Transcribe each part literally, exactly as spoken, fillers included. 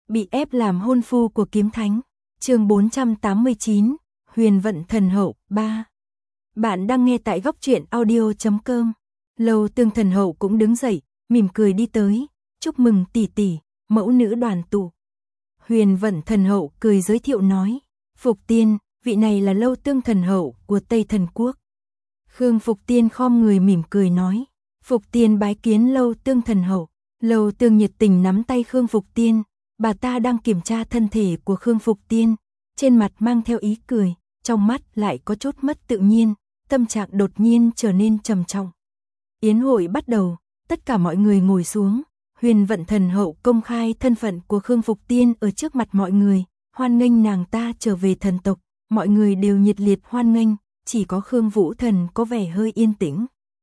Bị ép làm hôn phu của kiếm thánh. Chương bốn trăm tám mươi chín, Huyền vận thần hậu ba. Bạn đang nghe tại góc truyện audio chấm com. Lâu Tương thần hậu cũng đứng dậy, mỉm cười đi tới, chúc mừng tỷ tỷ, mẫu nữ đoàn tụ. Huyền vận thần hậu cười giới thiệu nói, Phục Tiên, vị này là Lâu Tương thần hậu của Tây Thần Quốc. Khương Phục Tiên khom người mỉm cười nói, Phục Tiên bái kiến Lâu Tương thần hậu. Lâu Tương nhiệt tình nắm tay Khương Phục Tiên, bà ta đang kiểm tra thân thể của Khương Phục Tiên, trên mặt mang theo ý cười, trong mắt lại có chút mất tự nhiên, tâm trạng đột nhiên trở nên trầm trọng. Yến hội bắt đầu, tất cả mọi người ngồi xuống, Huyền vận thần hậu công khai thân phận của Khương Phục Tiên ở trước mặt mọi người, hoan nghênh nàng ta trở về thần tộc, mọi người đều nhiệt liệt hoan nghênh, chỉ có Khương Vũ Thần có vẻ hơi yên tĩnh.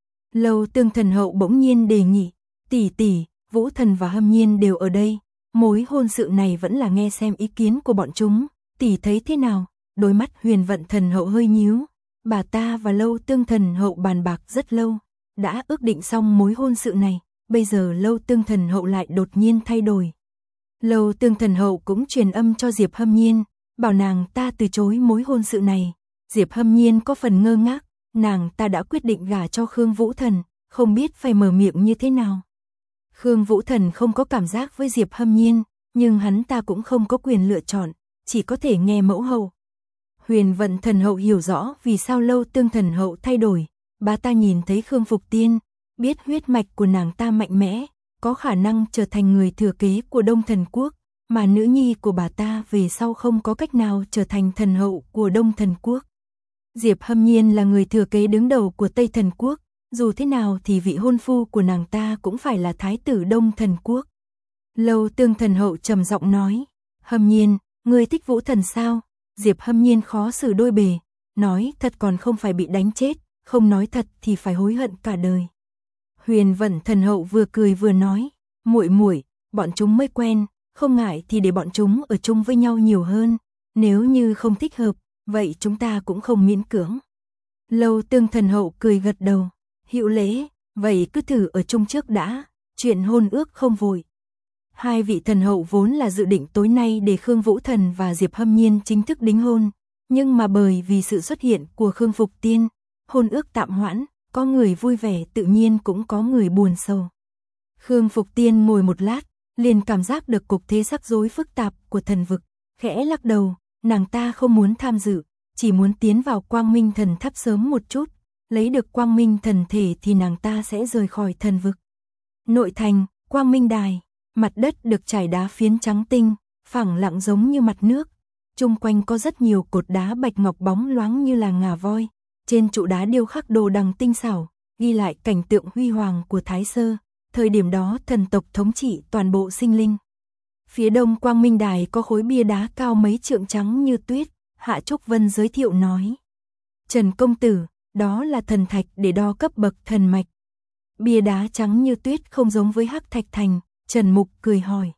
Lâu Tương thần hậu bỗng nhiên đề nghị, tỷ tỷ, Vũ Thần và Hâm Nhiên đều ở đây, mối hôn sự này vẫn là nghe xem ý kiến của bọn chúng, tỷ thấy thế nào? Đôi mắt Huyền vận thần hậu hơi nhíu, bà ta và Lâu Tương thần hậu bàn bạc rất lâu, đã ước định xong mối hôn sự này, bây giờ Lâu Tương thần hậu lại đột nhiên thay đổi. Lâu Tương thần hậu cũng truyền âm cho Diệp Hâm Nhiên, bảo nàng ta từ chối mối hôn sự này. Diệp Hâm Nhiên có phần ngơ ngác, nàng ta đã quyết định gả cho Khương Vũ Thần, không biết phải mở miệng như thế nào. Khương Vũ Thần không có cảm giác với Diệp Hâm Nhiên, nhưng hắn ta cũng không có quyền lựa chọn, chỉ có thể nghe mẫu hậu. Huyền vận thần hậu hiểu rõ vì sao Lâu Tương thần hậu thay đổi, bà ta nhìn thấy Khương Phục Tiên, biết huyết mạch của nàng ta mạnh mẽ, có khả năng trở thành người thừa kế của Đông Thần Quốc, mà nữ nhi của bà ta về sau không có cách nào trở thành thần hậu của Đông Thần Quốc. Diệp Hâm Nhiên là người thừa kế đứng đầu của Tây Thần Quốc, dù thế nào thì vị hôn phu của nàng ta cũng phải là thái tử Đông Thần Quốc. Lâu Tương thần hậu trầm giọng nói, Hâm Nhiên, ngươi thích Vũ Thần sao? Diệp Hâm Nhiên khó xử đôi bề, nói thật còn không phải bị đánh chết, không nói thật thì phải hối hận cả đời. Huyền vận thần hậu vừa cười vừa nói, muội muội, bọn chúng mới quen, không ngại thì để bọn chúng ở chung với nhau nhiều hơn, nếu như không thích hợp, vậy chúng ta cũng không miễn cưỡng. Lâu Tương thần hậu cười gật đầu, hữu lễ, vậy cứ thử ở chung trước đã, chuyện hôn ước không vội. Hai vị thần hậu vốn là dự định tối nay để Khương Vũ Thần và Diệp Hâm Nhiên chính thức đính hôn, nhưng mà bởi vì sự xuất hiện của Khương Phục Tiên, hôn ước tạm hoãn, có người vui vẻ tự nhiên cũng có người buồn sầu. Khương Phục Tiên ngồi một lát, liền cảm giác được cục thế rắc rối phức tạp của thần vực, khẽ lắc đầu, nàng ta không muốn tham dự, chỉ muốn tiến vào Quang Minh Thần Tháp sớm một chút, lấy được Quang Minh Thần Thể thì nàng ta sẽ rời khỏi thần vực. Nội thành, Quang Minh Đài, mặt đất được trải đá phiến trắng tinh, phẳng lặng giống như mặt nước, chung quanh có rất nhiều cột đá bạch ngọc bóng loáng như là ngà voi, trên trụ đá điêu khắc đồ đằng tinh xảo, ghi lại cảnh tượng huy hoàng của Thái Sơ, thời điểm đó thần tộc thống trị toàn bộ sinh linh. Phía đông Quang Minh Đài có khối bia đá cao mấy trượng trắng như tuyết, Hạ Trúc Vân giới thiệu nói. Trần công tử, đó là thần thạch để đo cấp bậc thần mạch. Bia đá trắng như tuyết không giống với hắc thạch thành, Trần Mục cười hỏi.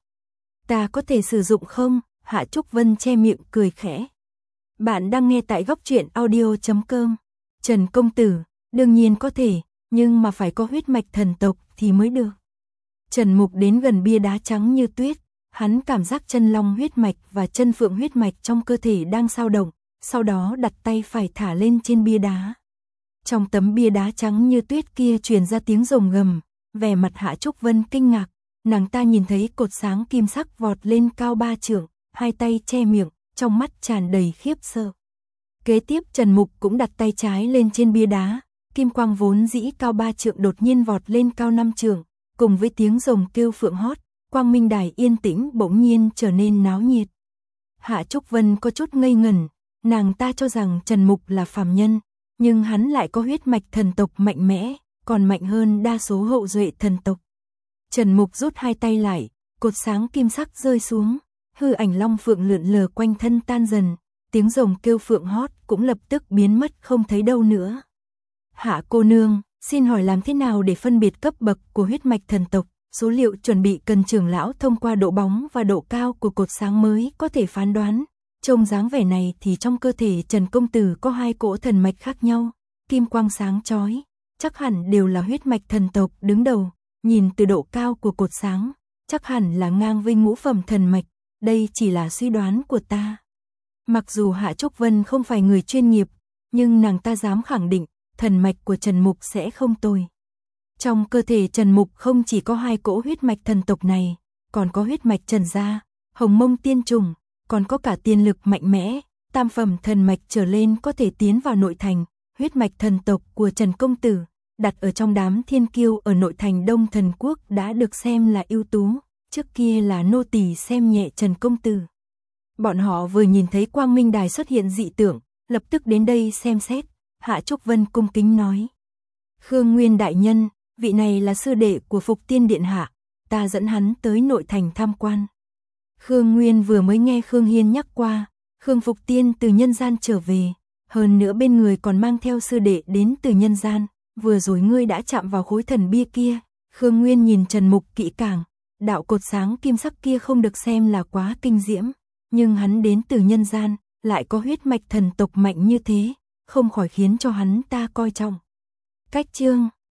Ta có thể sử dụng không? Hạ Trúc Vân che miệng cười khẽ. Bạn đang nghe tại góc truyện audio chấm com. Trần công tử, đương nhiên có thể, nhưng mà phải có huyết mạch thần tộc thì mới được. Trần Mục đến gần bia đá trắng như tuyết, hắn cảm giác chân long huyết mạch và chân phượng huyết mạch trong cơ thể đang dao động, sau đó đặt tay phải thả lên trên bia đá. Trong tấm bia đá trắng như tuyết kia truyền ra tiếng rồng gầm, vẻ mặt Hạ Trúc Vân kinh ngạc, nàng ta nhìn thấy cột sáng kim sắc vọt lên cao ba trượng, hai tay che miệng, trong mắt tràn đầy khiếp sợ. Kế tiếp Trần Mục cũng đặt tay trái lên trên bia đá, kim quang vốn dĩ cao ba trượng đột nhiên vọt lên cao năm trượng, cùng với tiếng rồng kêu phượng hót, Quang Minh Đài yên tĩnh bỗng nhiên trở nên náo nhiệt. Hạ Trúc Vân có chút ngây ngẩn, nàng ta cho rằng Trần Mục là phàm nhân, nhưng hắn lại có huyết mạch thần tộc mạnh mẽ, còn mạnh hơn đa số hậu duệ thần tộc. Trần Mục rút hai tay lại, cột sáng kim sắc rơi xuống, hư ảnh long phượng lượn lờ quanh thân tan dần, tiếng rồng kêu phượng hót cũng lập tức biến mất không thấy đâu nữa. Hạ cô nương, xin hỏi làm thế nào để phân biệt cấp bậc của huyết mạch thần tộc? Số liệu chuẩn bị cần trưởng lão thông qua độ bóng và độ cao của cột sáng mới có thể phán đoán. Trông dáng vẻ này thì trong cơ thể Trần công tử có hai cỗ thần mạch khác nhau, kim quang sáng chói, chắc hẳn đều là huyết mạch thần tộc đứng đầu, nhìn từ độ cao của cột sáng, chắc hẳn là ngang với ngũ phẩm thần mạch, đây chỉ là suy đoán của ta. Mặc dù Hạ Trúc Vân không phải người chuyên nghiệp, nhưng nàng ta dám khẳng định, thần mạch của Trần Mục sẽ không tồi. Trong cơ thể Trần Mục không chỉ có hai cỗ huyết mạch thần tộc này, còn có huyết mạch Trần gia, Hồng Mông tiên trùng, còn có cả tiên lực mạnh mẽ, tam phẩm thần mạch trở lên có thể tiến vào nội thành. Huyết mạch thần tộc của Trần công tử, đặt ở trong đám thiên kiêu ở nội thành Đông Thần Quốc đã được xem là ưu tú, trước kia là nô tỳ xem nhẹ Trần công tử. Bọn họ vừa nhìn thấy Quang Minh Đài xuất hiện dị tượng, lập tức đến đây xem xét. Hạ Trúc Vân cung kính nói: Khương Nguyên đại nhân, vị này là sư đệ của Phục Tiên điện hạ, ta dẫn hắn tới nội thành tham quan. Khương Nguyên vừa mới nghe Khương Hiên nhắc qua, Khương Phục Tiên từ nhân gian trở về, hơn nữa bên người còn mang theo sư đệ đến từ nhân gian, vừa rồi ngươi đã chạm vào khối thần bia kia. Khương Nguyên nhìn Trần Mục kỹ càng, đạo cột sáng kim sắc kia không được xem là quá kinh diễm, nhưng hắn đến từ nhân gian, lại có huyết mạch thần tộc mạnh như thế, không khỏi khiến cho hắn ta coi trọng. Cách chương